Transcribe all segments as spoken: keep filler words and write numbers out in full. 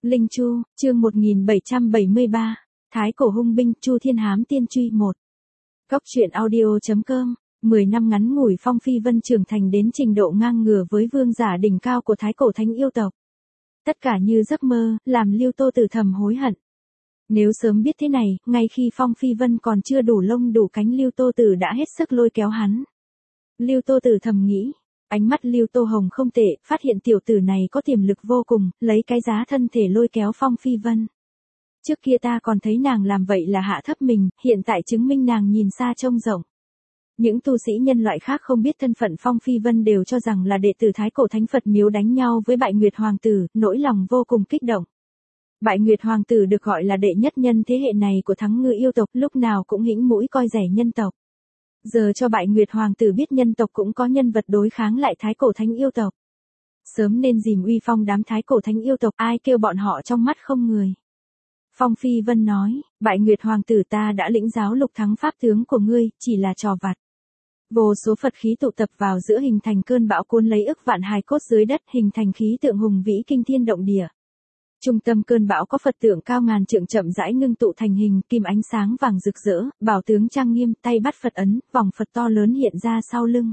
Linh Chu, chương một nghìn bảy trăm bảy mươi ba, Thái cổ hung binh, Chu Thiên Hám Tiên Truy một. Góc truyện audio.com, mười năm ngắn ngủi Phong Phi Vân trưởng thành đến trình độ ngang ngửa với vương giả đỉnh cao của Thái cổ thánh yêu tộc. Tất cả như giấc mơ, làm Lưu Tô Tử thầm hối hận. Nếu sớm biết thế này, ngay khi Phong Phi Vân còn chưa đủ lông đủ cánh, Lưu Tô Tử đã hết sức lôi kéo hắn. Lưu Tô Tử thầm nghĩ. Ánh mắt Lưu Tô Hồng không tệ, phát hiện tiểu tử này có tiềm lực vô cùng, lấy cái giá thân thể lôi kéo Phong Phi Vân. Trước kia ta còn thấy nàng làm vậy là hạ thấp mình, hiện tại chứng minh nàng nhìn xa trông rộng. Những tu sĩ nhân loại khác không biết thân phận Phong Phi Vân đều cho rằng là đệ tử Thái cổ thánh Phật miếu đánh nhau với Bại Nguyệt Hoàng tử, nỗi lòng vô cùng kích động. Bại Nguyệt Hoàng tử được gọi là đệ nhất nhân thế hệ này của Thắng Ngư yêu tộc, lúc nào cũng hĩnh mũi coi rẻ nhân tộc. Giờ cho Bại Nguyệt Hoàng tử biết nhân tộc cũng có nhân vật đối kháng lại Thái cổ thánh yêu tộc. Sớm nên dìm uy phong đám Thái cổ thánh yêu tộc, ai kêu bọn họ trong mắt không người. Phong Phi Vân nói, Bại Nguyệt Hoàng tử, ta đã lĩnh giáo lục thắng pháp tướng của ngươi, chỉ là trò vặt. Vô số Phật khí tụ tập vào giữa hình thành cơn bão cuốn lấy ức vạn hài cốt dưới đất, hình thành khí tượng hùng vĩ kinh thiên động địa. Trung tâm cơn bão có Phật tượng cao ngàn trượng chậm rãi ngưng tụ thành hình, kim ánh sáng vàng rực rỡ, bảo tướng trang nghiêm, tay bắt Phật ấn, vòng Phật to lớn hiện ra sau lưng.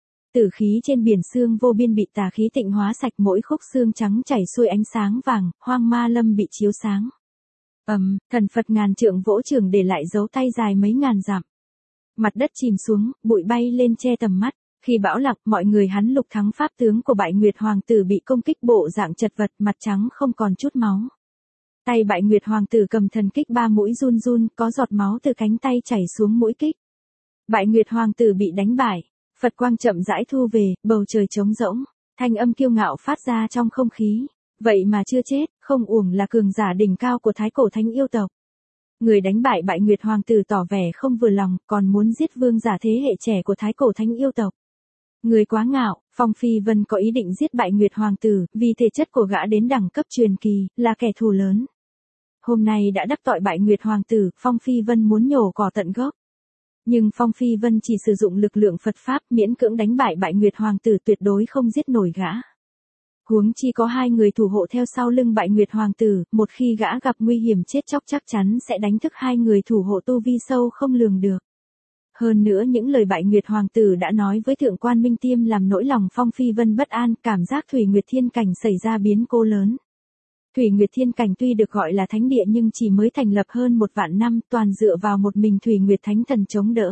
Tử khí trên biển xương vô biên bị tà khí tịnh hóa sạch, mỗi khúc xương trắng chảy xuôi ánh sáng vàng, hoang ma lâm bị chiếu sáng. Ầm, um, thần Phật ngàn trượng vỗ trường để lại dấu tay dài mấy ngàn dặm. Mặt đất chìm xuống, bụi bay lên che tầm mắt. Khi bão lạc, mọi người hắn lục thắng pháp tướng của Bại Nguyệt Hoàng tử bị công kích bộ dạng chật vật, mặt trắng không còn chút máu. Tay Bại Nguyệt Hoàng tử cầm thần kích ba mũi run run, có giọt máu từ cánh tay chảy xuống mũi kích. Bại Nguyệt Hoàng tử bị đánh bại, Phật quang chậm rãi thu về, bầu trời trống rỗng, thanh âm kiêu ngạo phát ra trong không khí. Vậy mà chưa chết, không uổng là cường giả đỉnh cao của Thái cổ thánh yêu tộc. Người đánh bại Bại Nguyệt Hoàng tử tỏ vẻ không vừa lòng, còn muốn giết vương giả thế hệ trẻ của Thái cổ thánh yêu tộc. Người quá ngạo, Phong Phi Vân có ý định giết Bại Nguyệt Hoàng tử, vì thể chất của gã đến đẳng cấp truyền kỳ, là kẻ thù lớn. Hôm nay đã đắc tội Bại Nguyệt Hoàng tử, Phong Phi Vân muốn nhổ cỏ tận gốc. Nhưng Phong Phi Vân chỉ sử dụng lực lượng Phật Pháp miễn cưỡng đánh bại Bại Nguyệt Hoàng tử, tuyệt đối không giết nổi gã. Huống chi có hai người thủ hộ theo sau lưng Bại Nguyệt Hoàng tử, một khi gã gặp nguy hiểm chết chóc chắc chắn sẽ đánh thức hai người thủ hộ tu vi sâu không lường được. Hơn nữa những lời Bại Nguyệt Hoàng tử đã nói với Thượng Quan Minh Tiêm làm nỗi lòng Phong Phi Vân bất an, cảm giác Thủy Nguyệt Thiên Cảnh xảy ra biến cố lớn. Thủy Nguyệt Thiên Cảnh tuy được gọi là thánh địa nhưng chỉ mới thành lập hơn một vạn năm, toàn dựa vào một mình Thủy Nguyệt Thánh Thần chống đỡ.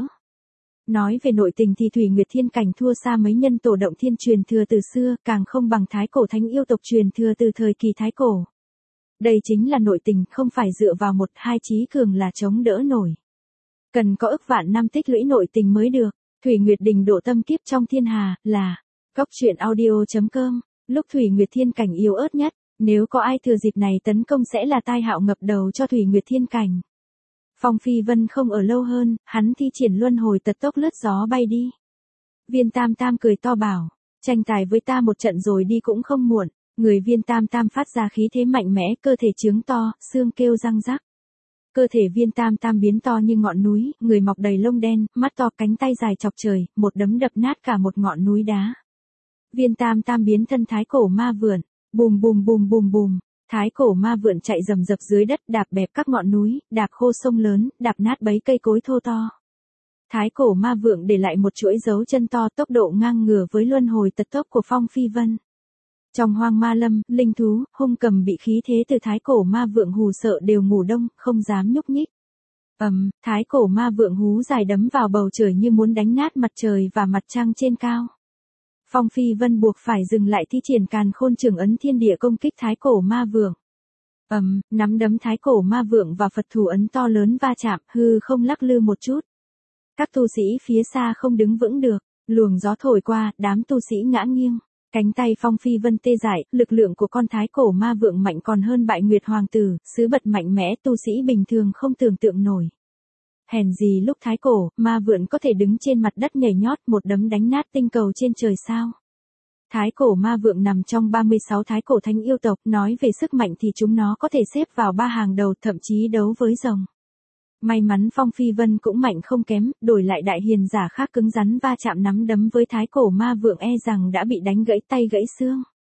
Nói về nội tình thì Thủy Nguyệt Thiên Cảnh thua xa mấy nhân tổ động thiên truyền thừa từ xưa, càng không bằng Thái cổ thánh yêu tộc truyền thừa từ thời kỳ Thái cổ. Đây chính là nội tình, không phải dựa vào một hai trí cường là chống đỡ nổi. Cần có ức vạn năm tích lũy nội tình mới được. Thủy Nguyệt Đình độ tâm kiếp trong thiên hà, là góc truyện audio.com, lúc Thủy Nguyệt Thiên Cảnh yếu ớt nhất, nếu có ai thừa dịp này tấn công sẽ là tai họa ngập đầu cho Thủy Nguyệt Thiên Cảnh. Phong Phi Vân không ở lâu hơn, hắn thi triển luân hồi tật tốc lướt gió bay đi. Viên Tam Tam cười to bảo, tranh tài với ta một trận rồi đi cũng không muộn. Người Viên Tam Tam phát ra khí thế mạnh mẽ, cơ thể trướng to, xương kêu răng rắc. Cơ thể Viên Tam Tam biến to như ngọn núi, người mọc đầy lông đen, mắt to, cánh tay dài chọc trời, một đấm đập nát cả một ngọn núi đá. Viên Tam Tam biến thân Thái cổ ma vượn, bùm bùm bùm bùm bùm. Thái cổ ma vượn chạy rầm rập dưới đất, đạp bẹp các ngọn núi, đạp khô sông lớn, đạp nát bấy cây cối thô to. Thái cổ ma vượn để lại một chuỗi dấu chân to, tốc độ ngang ngửa với luân hồi tật tốc của Phong Phi Vân. Trong hoang ma lâm, linh thú, hung cầm bị khí thế từ Thái cổ ma vượn hù sợ đều ngủ đông, không dám nhúc nhích. Ầm, um, Thái cổ ma vượn hú dài đấm vào bầu trời như muốn đánh nát mặt trời và mặt trăng trên cao. Phong Phi Vân buộc phải dừng lại thi triển Càn Khôn Trường Ấn thiên địa công kích Thái cổ ma vượn. Ầm, um, nắm đấm Thái cổ ma vượn và Phật thủ ấn to lớn va chạm, hư không lắc lư một chút. Các tu sĩ phía xa không đứng vững được, luồng gió thổi qua, đám tu sĩ ngã nghiêng. Cánh tay Phong Phi Vân tê dại, lực lượng của con Thái cổ ma vượn mạnh còn hơn Bại Nguyệt Hoàng tử, sứ bật mạnh mẽ tu sĩ bình thường không tưởng tượng nổi. Hèn gì lúc Thái cổ, ma vượn có thể đứng trên mặt đất nhảy nhót một đấm đánh nát tinh cầu trên trời sao. Thái cổ ma vượn nằm trong ba mươi sáu thái cổ thánh yêu tộc, nói về sức mạnh thì chúng nó có thể xếp vào ba hàng đầu, thậm chí đấu với rồng. May mắn Phong Phi Vân cũng mạnh không kém, đổi lại đại hiền giả khác cứng rắn va chạm nắm đấm với thái cổ ma vượng e rằng đã bị đánh gãy tay gãy xương.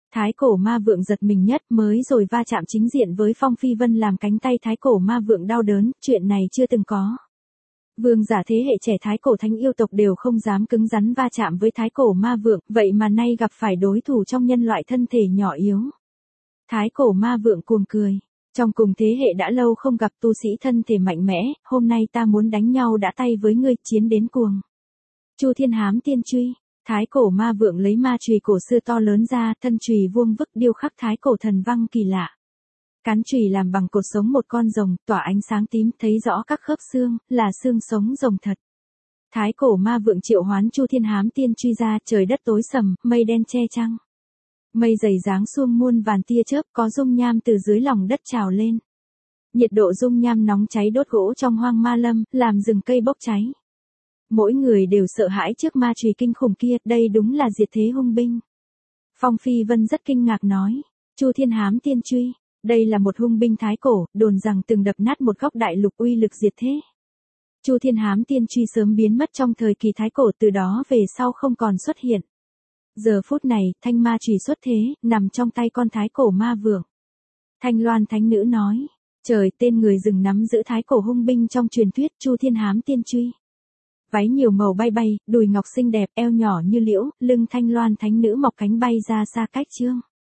Thái cổ ma vượng giật mình nhất, mới rồi va chạm chính diện với Phong Phi Vân làm cánh tay thái cổ ma vượng đau đớn, chuyện này chưa từng có. Vương giả thế hệ trẻ thái cổ thánh yêu tộc đều không dám cứng rắn va chạm với thái cổ ma vượng, vậy mà nay gặp phải đối thủ trong nhân loại thân thể nhỏ yếu. Thái cổ ma vượng cuồng cười. Trong cùng thế hệ đã lâu không gặp tu sĩ thân thể mạnh mẽ, hôm nay ta muốn đánh nhau đã tay với ngươi, chiến đến cuồng. Chu Thiên Hám Tiên Truy. Thái cổ ma vượng lấy ma chùy cổ xưa to lớn ra, thân chùy vuông vức điêu khắc thái cổ thần văn kỳ lạ. Cán chùy làm bằng cột sống một con rồng, tỏa ánh sáng tím, thấy rõ các khớp xương, là xương sống rồng thật. Thái cổ ma vượng triệu hoán Chu Thiên Hám Tiên Truy ra, trời đất tối sầm, mây đen che trăng. Mây dày giáng xuông muôn vàn tia chớp, có dung nham từ dưới lòng đất trào lên. Nhiệt độ dung nham nóng cháy đốt gỗ trong hoang ma lâm, làm rừng cây bốc cháy. Mỗi người đều sợ hãi trước ma chùy kinh khủng kia, đây đúng là diệt thế hung binh. Phong Phi Vân rất kinh ngạc nói, Chu Thiên Hám Tiên Truy, đây là một hung binh thái cổ, đồn rằng từng đập nát một góc đại lục, uy lực diệt thế. Chu Thiên Hám Tiên Truy sớm biến mất trong thời kỳ thái cổ, từ đó về sau không còn xuất hiện. Giờ phút này, thanh ma chùy xuất thế, nằm trong tay con thái cổ ma vượng. Thanh Loan Thánh Nữ nói, trời, tên người rừng nắm giữ thái cổ hung binh trong truyền thuyết Chu Thiên Hám Tiên Truy. Váy nhiều màu bay bay, đùi ngọc xinh đẹp, eo nhỏ như liễu, lưng Thanh Loan Thánh Nữ mọc cánh bay ra xa cách trương.